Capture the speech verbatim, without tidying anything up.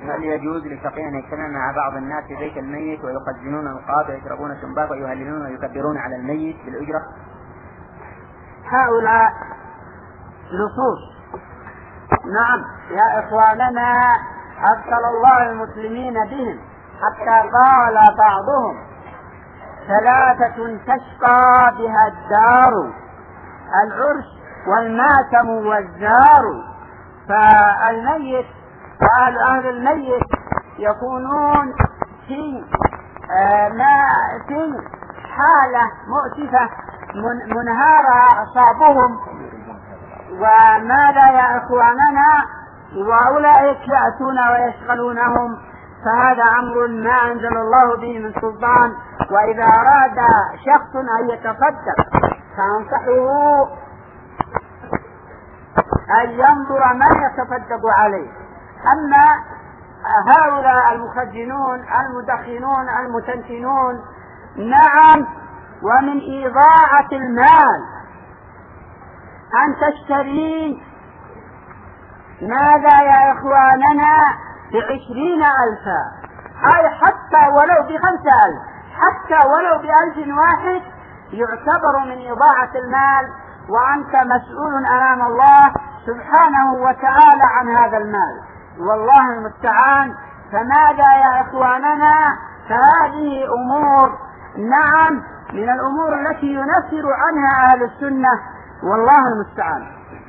هل يجوز للفقيه أن يجتمع مع بعض الناس في بيت الميت ويخزنون القاب ويشربون الشنباق ويهللون ويكبرون على الميت بالأجرة؟ هؤلاء لصوص. نعم يا إخواننا أبطل الله المسلمين بهم، حتى قال بعضهم ثلاثة تشقى بها الدار، العرس والماتم والزار. فالميت وأهل أهل الميت يكونون في آه ما في حالة مؤسفة من منهارة أصابهم. وماذا يا إخواننا؟ وأولئك يأتون ويشغلونهم، فهذا أمر ما أنزل الله به من سلطان. وإذا أراد شخص أن يتصدق فأنصحه أن ينظر من يتصدق عليه. أما هؤلاء المخزنون المدخنون المتنتنون، نعم، ومن إضاعة المال أن تشتري ماذا يا إخواننا بعشرين ألفا، أي حتى ولو بخمسة ألف، حتى ولو بألف واحد، يعتبر من إضاعة المال، وأنت مسؤول أمام الله سبحانه وتعالى عن هذا المال، والله المستعان. فماذا يا إخواننا؟ فهذه أمور نعم من الأمور التي ينفر عنها أهل السنة، والله المستعان.